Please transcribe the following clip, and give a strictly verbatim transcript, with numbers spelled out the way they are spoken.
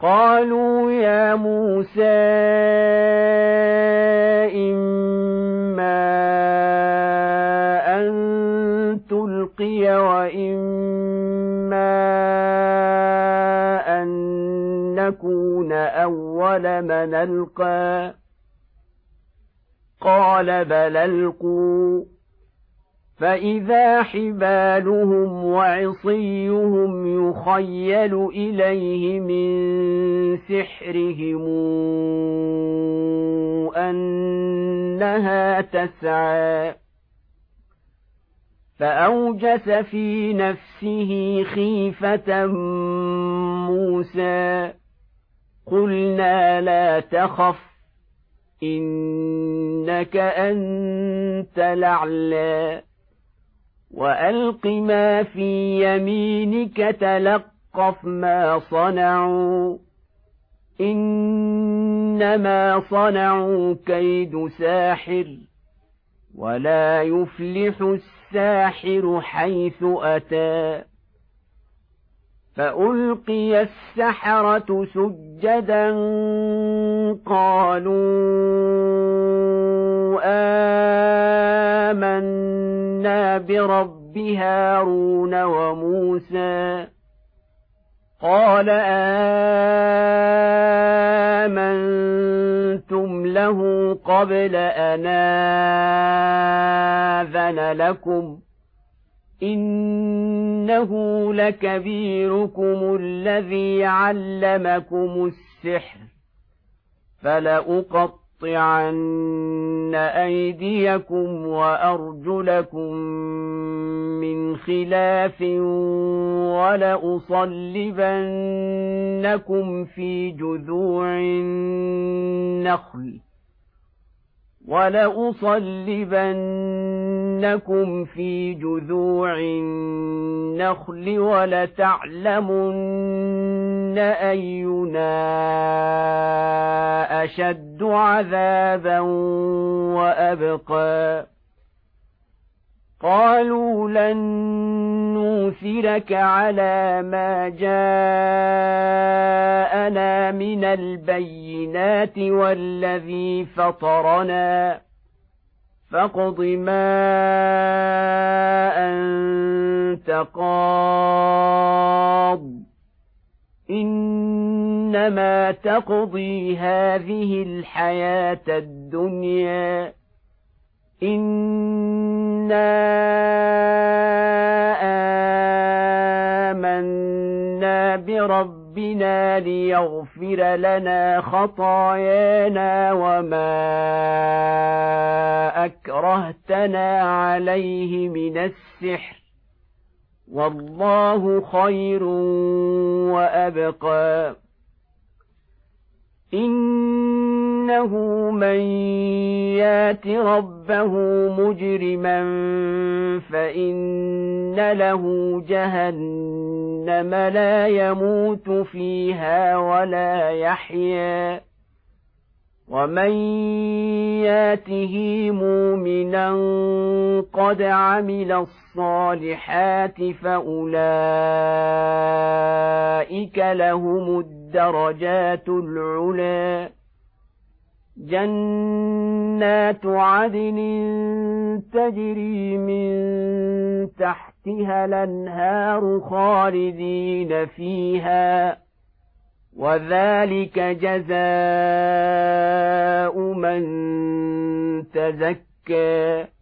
قالوا يا موسى إما أن تلقي وإما أن نكون أول من ألقى قال بل ألقوا فإذا حبالهم وعصيهم يخيل إليه من سحرهم أنها تسعى فأوجس في نفسه خيفة موسى قلنا لا تخف إنك أنت الأعلى وألق ما في يمينك تلقف ما صنعوا إنما صنعوا كيد ساحر ولا يفلح الساحر حيث أتى فألقي السحرة سجدا قالوا آمنا برب هارون وموسى قال آمنتم له قبل أن آذن لكم إنه لكبيركم الذي علمكم السحر فلأقطعن أيديكم وأرجلكم من خلاف ولأصلبنكم في جذوع النخل ولأصلبنكم في جذوع النخل ولتعلمن أينا أشد عذابا وأبقى قالوا لن نؤثرك على ما جاءنا من البينات والذي فطرنا فاقض ما أنت قاض إنما تقضي هذه الحياة الدنيا إنا آمنا بربنا ليغفر لنا خطايانا وما أكرهتنا عليه من السحر والله خير وأبقى إنه من يات ربه مجرما فإن له جهنم لا يموت فيها ولا يحيا ومن ياته مؤمنا قد عمل الصالحات فأولئك لهم الدرجات العلى جنات عدن تجري من تحتها الأنهار خالدين فيها وذلك جزاء من تزكى